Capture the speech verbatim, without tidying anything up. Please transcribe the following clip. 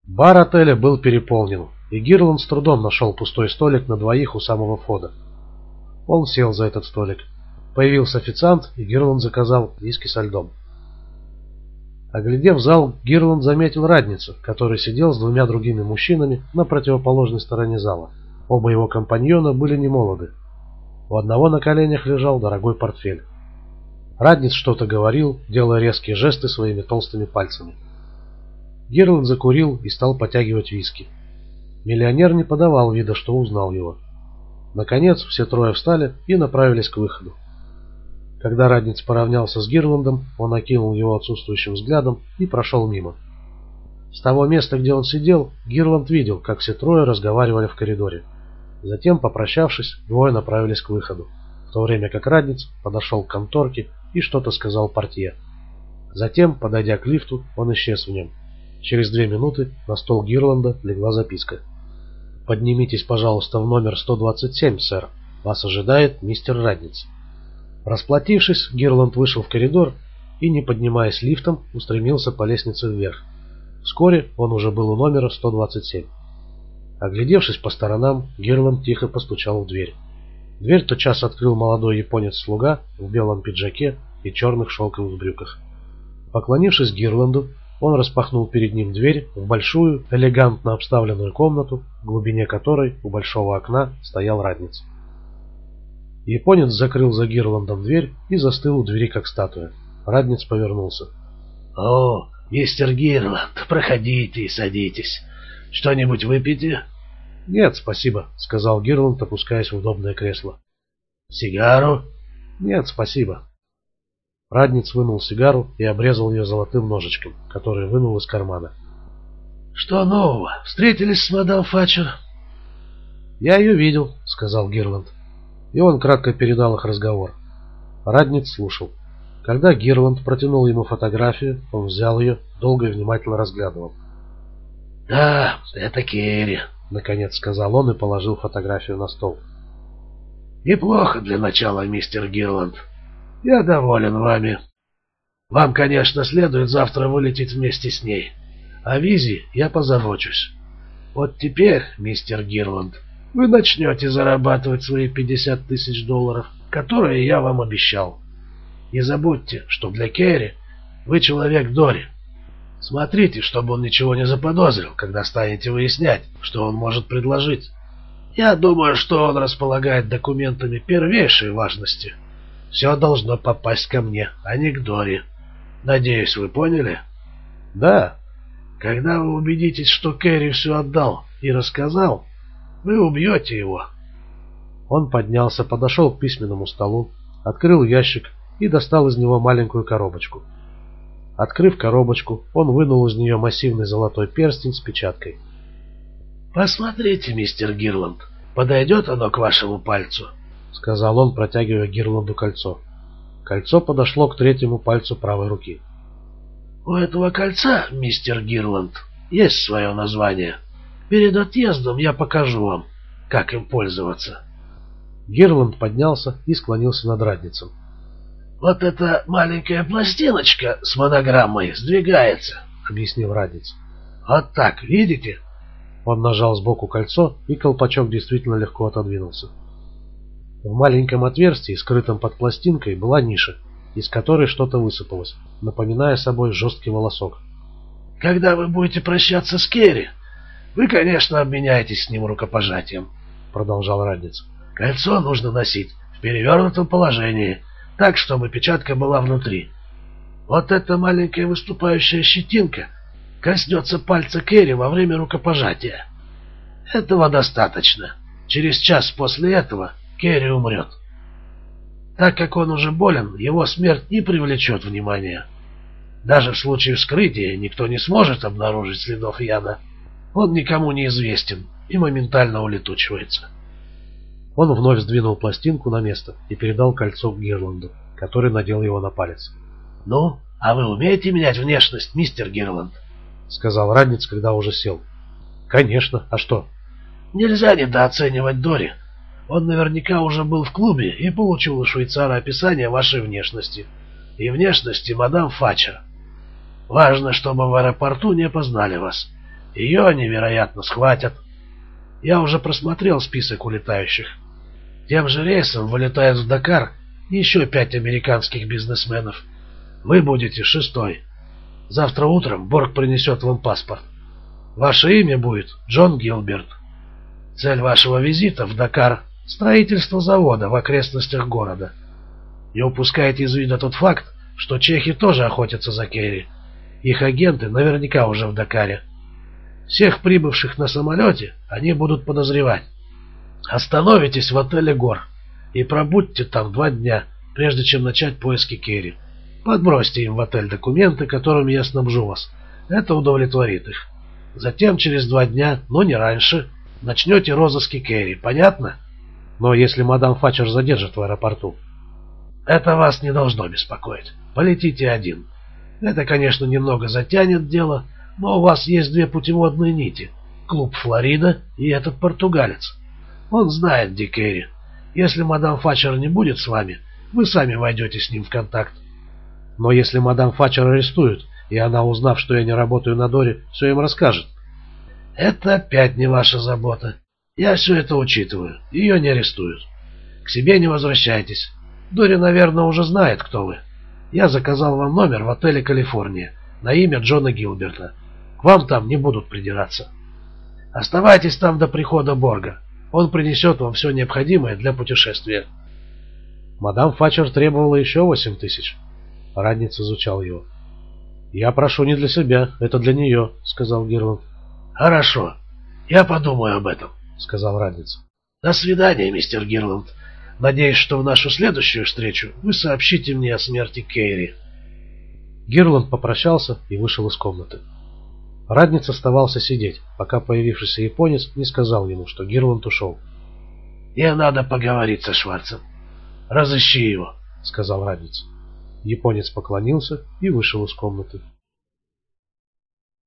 Бар отеля был переполнен, и Гирланд с трудом нашел пустой столик на двоих у самого входа. Он сел за этот столик. Появился официант, и Гирланд заказал виски со льдом. Оглядев зал, Гирланд заметил Радница, который сидел с двумя другими мужчинами на противоположной стороне зала. Оба его компаньона были немолоды. У одного на коленях лежал дорогой портфель. Радниц что-то говорил, делая резкие жесты своими толстыми пальцами. Гирланд закурил и стал потягивать виски. Миллионер не подавал вида, что узнал его. Наконец все трое встали и направились к выходу. Когда Радниц поравнялся с Гирландом, он окинул его отсутствующим взглядом и прошел мимо. С того места, где он сидел, Гирланд видел, как все трое разговаривали в коридоре. Затем, попрощавшись, двое направились к выходу, в то время как Радниц подошел к конторке и что-то сказал портье. Затем, подойдя к лифту, он исчез в нем. Через две минуты на стол Гирланда легла записка. «Поднимитесь, пожалуйста, в номер сто двадцать семь, сэр. Вас ожидает мистер Радниц». Расплатившись, Гирланд вышел в коридор и, не поднимаясь лифтом, устремился по лестнице вверх. Вскоре он уже был у номера сто двадцать семь. Оглядевшись по сторонам, Гирланд тихо постучал в дверь. Дверь тотчас открыл молодой японец-слуга в белом пиджаке и черных шелковых брюках. Поклонившись Гирланду, он распахнул перед ним дверь в большую, элегантно обставленную комнату, в глубине которой у большого окна стоял Радниц. Японец закрыл за Гирландом дверь и застыл у двери, как статуя. Радниц повернулся. «О, мистер Гирланд, проходите и садитесь. Что-нибудь выпьете?» «Нет, спасибо», — сказал Гирланд, опускаясь в удобное кресло. «Сигару?» «Нет, спасибо». Радниц вынул сигару и обрезал ее золотым ножичком, который вынул из кармана. «Что нового? Встретились с мадам Фатчер?» «Я ее видел», — сказал Гирланд. И он кратко передал их разговор. Радниц слушал. Когда Гирланд протянул ему фотографию, он взял ее, долго и внимательно разглядывал. «Да, это Керри», — наконец сказал он и положил фотографию на стол. «Неплохо для начала, мистер Гирланд. Я доволен вами. Вам, конечно, следует завтра вылететь вместе с ней. О визе я позабочусь. Вот теперь, мистер Гирланд, вы начнете зарабатывать свои пятьдесят тысяч долларов, которые я вам обещал. Не забудьте, что для Керри вы человек Дори. Смотрите, чтобы он ничего не заподозрил, когда станете выяснять, что он может предложить. Я думаю, что он располагает документами первейшей важности. Все должно попасть ко мне, а не к Дори. Надеюсь, вы поняли?» «Да». «Когда вы убедитесь, что Керри все отдал и рассказал, вы убьете его». Он поднялся, подошел к письменному столу, открыл ящик и достал из него маленькую коробочку. Открыв коробочку, он вынул из нее массивный золотой перстень с печаткой. «Посмотрите, мистер Гирланд, подойдет оно к вашему пальцу?» — сказал он, протягивая Гирланду кольцо. Кольцо подошло к третьему пальцу правой руки. «У этого кольца, мистер Гирланд, есть свое название. Перед отъездом я покажу вам, как им пользоваться». Гирланд поднялся и склонился над Радницем. «Вот эта маленькая пластиночка с монограммой сдвигается», — объяснил Радниц. «Вот так, видите?» Он нажал сбоку кольцо, и колпачок действительно легко отодвинулся. В маленьком отверстии, скрытом под пластинкой, была ниша, из которой что-то высыпалось, напоминая собой жесткий волосок. «Когда вы будете прощаться с Керри, вы, конечно, обменяетесь с ним рукопожатием», — продолжал Радниц. «Кольцо нужно носить в перевернутом положении, так, чтобы печатка была внутри. Вот эта маленькая выступающая щетинка коснется пальца Керри во время рукопожатия. Этого достаточно. Через час после этого Керри умрет. Так как он уже болен, его смерть не привлечет внимания. Даже в случае вскрытия никто не сможет обнаружить следов яда. Он никому не известен и моментально улетучивается». Он вновь сдвинул пластинку на место и передал кольцо к Гирланду, который надел его на палец. «Ну, а вы умеете менять внешность, мистер Гирланд?» — сказал Радниц, когда уже сел. «Конечно. А что?» «Нельзя недооценивать Дори. Он наверняка уже был в клубе и получил у швейцара описание вашей внешности и внешности мадам Фатчер. Важно, чтобы в аэропорту не опознали вас. Ее они, вероятно, схватят. Я уже просмотрел список улетающих. Тем же рейсом вылетают в Дакар еще пять американских бизнесменов. Вы будете шестой. Завтра утром Борг принесет вам паспорт. Ваше имя будет Джон Гилберт. Цель вашего визита в Дакар — строительство завода в окрестностях города. Не упускайте из вида тот факт, что чехи тоже охотятся за Керри. Их агенты наверняка уже в Дакаре. Всех прибывших на самолете они будут подозревать. Остановитесь в отеле «Гор» и пробудьте там два дня, прежде чем начать поиски Керри. Подбросьте им в отель документы, которыми я снабжу вас. Это удовлетворит их. Затем через два дня, но не раньше, начнете розыски Керри. Понятно? Но если мадам Фатчер задержит в аэропорту? Это вас не должно беспокоить. Полетите один. Это, конечно, немного затянет дело, но у вас есть две путеводные нити. Клуб «Флорида» и этот португалец. Он знает, где Керри. Если мадам Фатчер не будет с вами, вы сами войдете с ним в контакт. Но если мадам Фатчер арестуют, и она, узнав, что я не работаю на Доре, все им расскажет? Это опять не ваша забота. Я все это учитываю. Ее не арестуют. К себе не возвращайтесь. Дори, наверное, уже знает, кто вы. Я заказал вам номер в отеле «Калифорния» на имя Джона Гилберта. К вам там не будут придираться. Оставайтесь там до прихода Борга. Он принесет вам все необходимое для путешествия. Мадам Фатчер требовала еще восемь тысяч. Радниц изучал его. «Я прошу не для себя, это для нее», — сказал Гирланд. «Хорошо, я подумаю об этом», — сказал Радниц. «До свидания, мистер Гирланд. Надеюсь, что в нашу следующую встречу вы сообщите мне о смерти Керри». Гирланд попрощался и вышел из комнаты. Радниц оставался сидеть, пока появившийся японец не сказал ему, что Гирланд ушел. «Мне надо поговорить со Шварцем. Разыщи его», — сказал Радниц. Японец поклонился и вышел из комнаты.